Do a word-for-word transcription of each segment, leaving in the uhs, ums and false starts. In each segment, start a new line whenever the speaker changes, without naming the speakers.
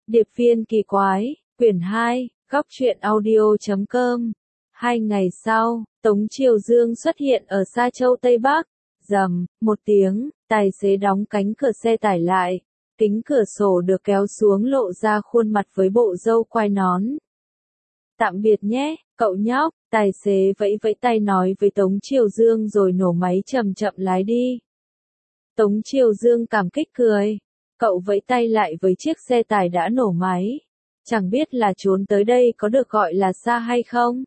Điệp viên kỳ quái, quyển hai, góc truyện audio chấm com. Hai ngày sau, Tống Triều Dương xuất hiện ở Sa Châu Tây Bắc. Rầm, một tiếng, tài xế đóng cánh cửa xe tải lại. Kính cửa sổ được kéo xuống lộ ra khuôn mặt với bộ râu quai nón. Tạm biệt nhé, cậu nhóc, tài xế vẫy vẫy tay nói với Tống Triều Dương rồi nổ máy chậm chậm lái đi. Tống Triều Dương cảm kích cười. Cậu vẫy tay lại với chiếc xe tải đã nổ máy. Chẳng biết là trốn tới đây có được gọi là xa hay không?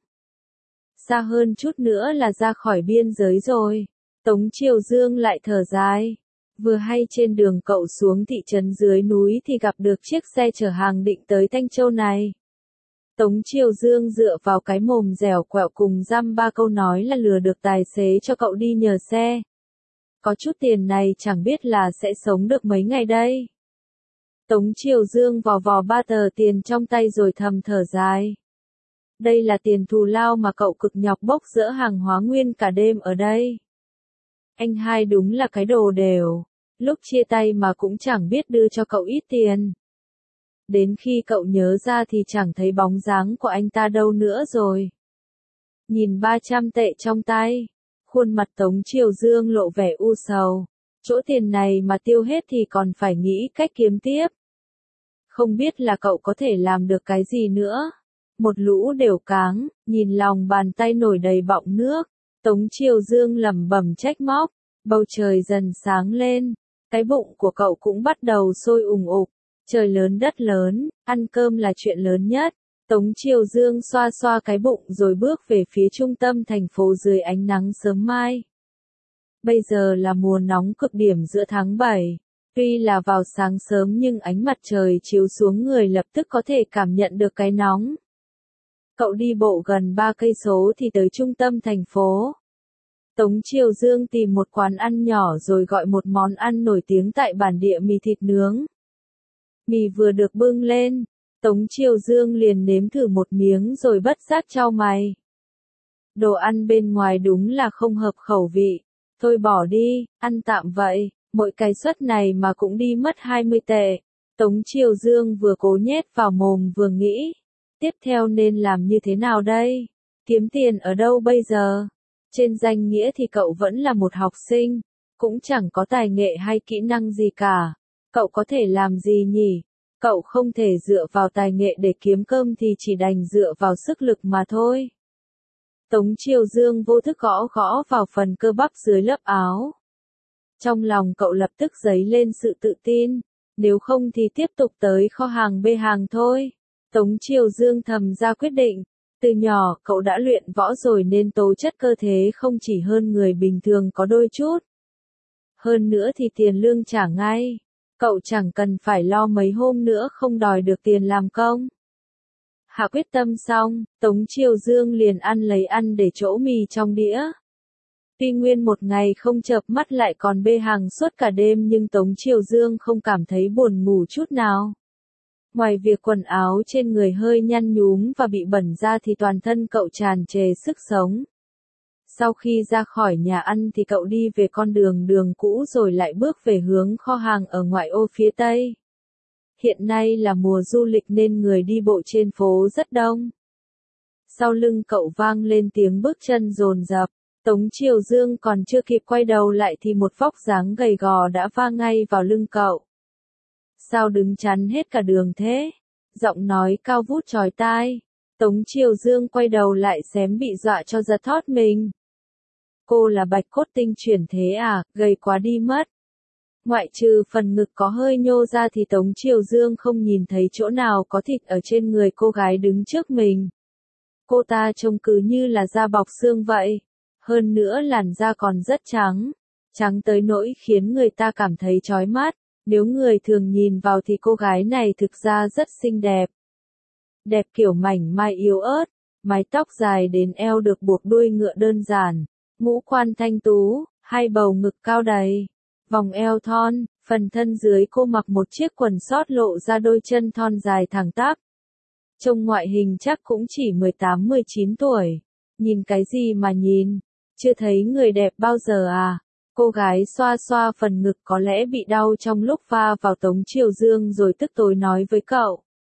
Xa hơn chút nữa là ra khỏi biên giới rồi. Tống Triều Dương lại thở dài. Vừa hay trên đường cậu xuống thị trấn dưới núi thì gặp được chiếc xe chở hàng định tới Thanh Châu này. Tống Triều Dương dựa vào cái mồm dẻo quẹo cùng dăm ba câu nói là lừa được tài xế cho cậu đi nhờ xe. Có chút tiền này chẳng biết là sẽ sống được mấy ngày đây. Tống Triều Dương vò vò ba tờ tiền trong tay rồi thầm thở dài. Đây là tiền thù lao mà cậu cực nhọc bốc dỡ hàng hóa nguyên cả đêm ở đây. Anh hai đúng là cái đồ đều. Lúc chia tay mà cũng chẳng biết đưa cho cậu ít tiền. Đến khi cậu nhớ ra thì chẳng thấy bóng dáng của anh ta đâu nữa rồi. Nhìn ba trăm tệ trong tay. Khuôn mặt Tống Triều Dương lộ vẻ u sầu. Chỗ tiền này mà tiêu hết thì còn phải nghĩ cách kiếm tiếp. Không biết là cậu có thể làm được cái gì nữa. Một lũ đều cáng, nhìn lòng bàn tay nổi đầy bọng nước. Tống Triều Dương lẩm bẩm trách móc. Bầu trời dần sáng lên. Cái bụng của cậu cũng bắt đầu sôi ùng ục. Trời lớn đất lớn, ăn cơm là chuyện lớn nhất. Tống Triều Dương xoa xoa cái bụng rồi bước về phía trung tâm thành phố dưới ánh nắng sớm mai. Bây giờ là mùa nóng cực điểm giữa tháng bảy. Tuy là vào sáng sớm nhưng ánh mặt trời chiếu xuống người lập tức có thể cảm nhận được cái nóng. Cậu đi bộ gần ba cây số thì tới trung tâm thành phố. Tống Triều Dương tìm một quán ăn nhỏ rồi gọi một món ăn nổi tiếng tại bản địa mì thịt nướng. Mì vừa được bưng lên, Tống Triều Dương liền nếm thử một miếng rồi bất giác chau mày. Đồ ăn bên ngoài đúng là không hợp khẩu vị. Thôi bỏ đi, ăn tạm vậy, mỗi cái suất này mà cũng đi mất hai mươi tệ. Tống Triều Dương vừa cố nhét vào mồm vừa nghĩ. Tiếp theo nên làm như thế nào đây? Kiếm tiền ở đâu bây giờ? Trên danh nghĩa thì cậu vẫn là một học sinh, cũng chẳng có tài nghệ hay kỹ năng gì cả. Cậu có thể làm gì nhỉ? Cậu không thể dựa vào tài nghệ để kiếm cơm thì chỉ đành dựa vào sức lực mà thôi. Tống Triều Dương vô thức gõ gõ vào phần cơ bắp dưới lớp áo. Trong lòng cậu lập tức dấy lên sự tự tin. Nếu không thì tiếp tục tới kho hàng bê hàng thôi. Tống Triều Dương thầm ra quyết định. Từ nhỏ cậu đã luyện võ rồi nên tố chất cơ thể không chỉ hơn người bình thường có đôi chút. Hơn nữa thì tiền lương trả ngay. Cậu chẳng cần phải lo mấy hôm nữa không đòi được tiền làm công. Hạ quyết tâm xong, Tống Triều Dương liền ăn lấy ăn để chỗ mì trong đĩa. Tuy nguyên một ngày không chợp mắt lại còn bê hàng suốt cả đêm nhưng Tống Triều Dương không cảm thấy buồn ngủ chút nào. Ngoài việc quần áo trên người hơi nhăn nhúm và bị bẩn ra thì toàn thân cậu tràn trề sức sống. Sau khi ra khỏi nhà ăn thì cậu đi về con đường đường cũ rồi lại bước về hướng kho hàng ở ngoại ô phía tây. Hiện nay là mùa du lịch nên người đi bộ trên phố rất đông. Sau lưng cậu vang lên tiếng bước chân dồn dập. Tống Triều Dương còn chưa kịp quay đầu lại thì một vóc dáng gầy gò đã va ngay vào lưng cậu. Sao đứng chắn hết cả đường thế? Giọng nói cao vút chói tai. Tống Triều Dương quay đầu lại xém bị dọa cho giật thót mình. Cô là bạch cốt tinh chuyển thế à, gầy quá đi mất. Ngoại trừ phần ngực có hơi nhô ra thì Tống Triều Dương không nhìn thấy chỗ nào có thịt ở trên người cô gái đứng trước mình. Cô ta trông cứ như là da bọc xương vậy. Hơn nữa làn da còn rất trắng. Trắng tới nỗi khiến người ta cảm thấy chói mắt. Nếu người thường nhìn vào thì cô gái này thực ra rất xinh đẹp. Đẹp kiểu mảnh mai yếu ớt, mái tóc dài đến eo được buộc đuôi ngựa đơn giản, ngũ quan thanh tú, hai bầu ngực cao đầy, vòng eo thon, phần thân dưới cô mặc một chiếc quần sót lộ ra đôi chân thon dài thẳng tắp. Trông ngoại hình chắc cũng chỉ mười tám mười chín tuổi. Nhìn cái gì mà nhìn, chưa thấy người đẹp bao giờ à? Cô gái xoa xoa phần ngực có lẽ bị đau trong lúc va vào Tống Triều Dương rồi tức tối nói với cậu.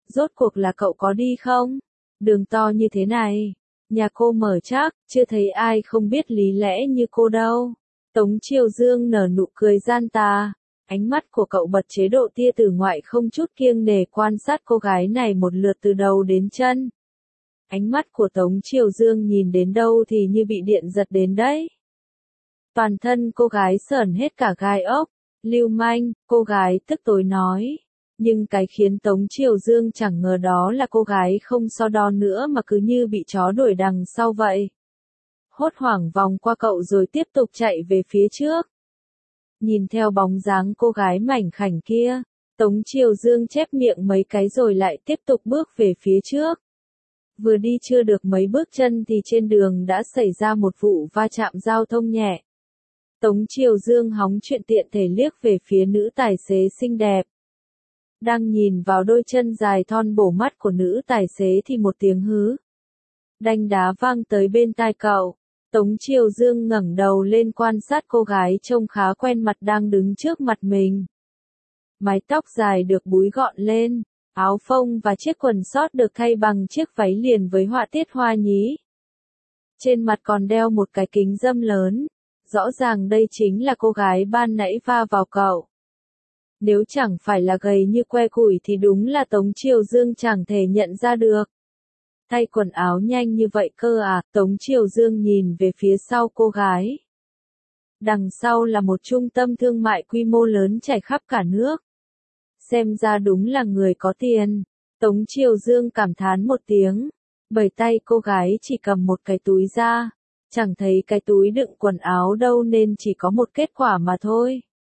rốt cuộc là cậu có đi không? Đường to như thế này, nhà cô mở chắc, chưa thấy ai không biết lý lẽ như cô đâu. Tống Triều Dương nở nụ cười gian tà, ánh mắt của cậu bật chế độ tia tử ngoại không chút kiêng nể quan sát cô gái này một lượt từ đầu đến chân. Ánh mắt của Tống Triều Dương nhìn đến đâu thì như bị điện giật đến đấy. Toàn thân cô gái sởn hết cả gai ốc, lưu manh, cô gái tức tối nói. Nhưng cái khiến Tống Triều Dương chẳng ngờ đó là cô gái không so đo nữa mà cứ như bị chó đuổi đằng sau vậy. Hốt hoảng vòng qua cậu rồi tiếp tục chạy về phía trước. Nhìn theo bóng dáng cô gái mảnh khảnh kia, Tống Triều Dương chép miệng mấy cái rồi lại tiếp tục bước về phía trước. Vừa đi chưa được mấy bước chân thì trên đường đã xảy ra một vụ va chạm giao thông nhẹ. Tống Triều Dương hóng chuyện tiện thể liếc về phía nữ tài xế xinh đẹp. Đang nhìn vào đôi chân dài thon bổ mắt của nữ tài xế thì một tiếng hứ đanh đá vang tới bên tai cậu. Tống Triều Dương ngẩng đầu lên quan sát cô gái trông khá quen mặt đang đứng trước mặt mình. Mái tóc dài được búi gọn lên, áo phông và chiếc quần sót được thay bằng chiếc váy liền với họa tiết hoa nhí. Trên mặt còn đeo một cái kính râm lớn, rõ ràng đây chính là cô gái ban nãy va vào cậu. Nếu chẳng phải là gầy như que củi thì đúng là Tống Triều Dương chẳng thể nhận ra được. Thay quần áo nhanh như vậy cơ à, Tống Triều Dương nhìn về phía sau cô gái. Đằng sau là một trung tâm thương mại quy mô lớn trải khắp cả nước. Xem ra đúng là người có tiền. Tống Triều Dương cảm thán một tiếng. Bởi tay cô gái chỉ cầm một cái túi ra. Chẳng thấy cái túi đựng quần áo đâu nên chỉ có một kết quả mà thôi.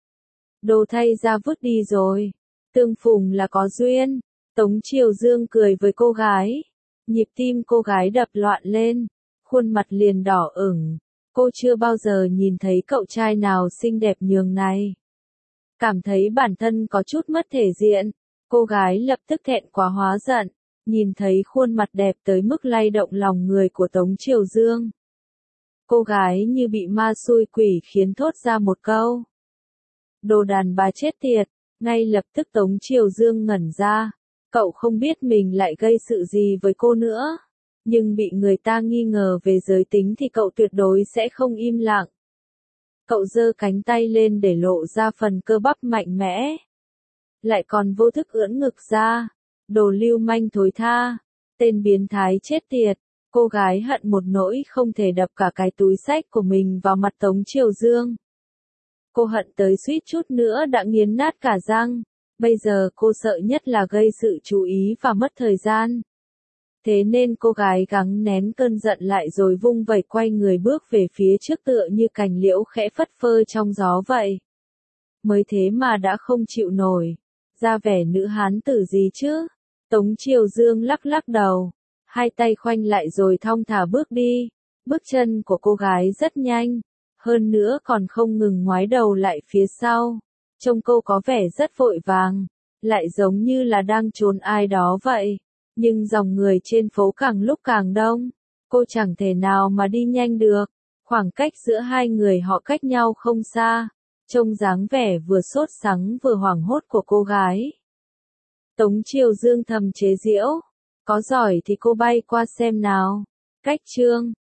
Đồ thay ra vứt đi rồi. Tương phùng là có duyên. Tống Triều Dương cười với cô gái. Nhịp tim cô gái đập loạn lên. Khuôn mặt liền đỏ ửng. Cô chưa bao giờ nhìn thấy cậu trai nào xinh đẹp nhường này. Cảm thấy bản thân có chút mất thể diện. Cô gái lập tức thẹn quá hóa giận. Nhìn thấy khuôn mặt đẹp tới mức lay động lòng người của Tống Triều Dương. Cô gái như bị ma xui quỷ khiến thốt ra một câu. Đồ đàn bà chết tiệt, ngay lập tức Tống Triều Dương ngẩn ra. Cậu không biết mình lại gây sự gì với cô nữa. Nhưng bị người ta nghi ngờ về giới tính thì cậu tuyệt đối sẽ không im lặng. Cậu giơ cánh tay lên để lộ ra phần cơ bắp mạnh mẽ. Lại còn vô thức ưỡn ngực ra. Đồ lưu manh thối tha. Tên biến thái chết tiệt. Cô gái hận một nỗi không thể đập cả cái túi xách của mình vào mặt Tống Triều Dương. Cô hận tới suýt chút nữa đã nghiến nát cả răng. Bây giờ cô sợ nhất là gây sự chú ý và mất thời gian. Thế nên cô gái gắng nén cơn giận lại rồi vung vẩy quay người bước về phía trước tựa như cành liễu khẽ phất phơ trong gió vậy. Mới thế mà đã không chịu nổi. Ra vẻ nữ hán tử gì chứ? Tống Triều Dương lắc lắc đầu. Hai tay khoanh lại rồi thong thả bước đi. Bước chân của cô gái rất nhanh. Hơn nữa còn không ngừng ngoái đầu lại phía sau. Trông cô có vẻ rất vội vàng. Lại giống như là đang trốn ai đó vậy. Nhưng dòng người trên phố càng lúc càng đông. Cô chẳng thể nào mà đi nhanh được. Khoảng cách giữa hai người họ cách nhau không xa. Trông dáng vẻ vừa sốt sắng vừa hoảng hốt của cô gái. Tống Triều Dương thầm chế giễu. Có giỏi thì cô bay qua xem nào. Cách chương